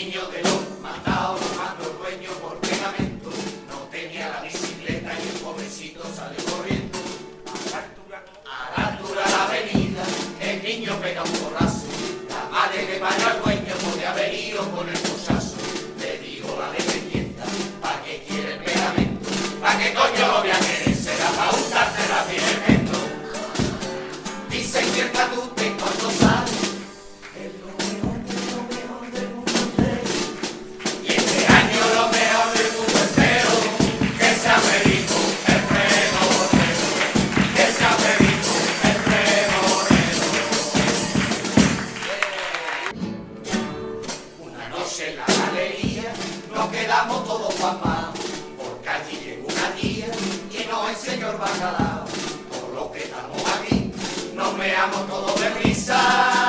niño de los mandados lo mandó el dueño por pegamento. No tenía la bicicleta y el pobrecito salió corriendo. A la altura de la avenida, el niño pega un porrazo. La madre le paga al dueño por haber ido con el cosazo. Le digo la dependienta, ¿pa' qué quiere el pegamento? ¿Pa' qué coño lo voy a querer? Será pa' untarte la piel el mento. Dicen que el catute cuando sale es lo mejor del mundo entero. Y este año lo mejor del mundo entero, que se ha pedido el pregonero, que se ha pedido el pregonero. Una noche en la galería nos quedamos todos pasmados, porque allí llegó una tía y no el señor bacalao. Por lo que estamos aquí nos meamos todos de risa.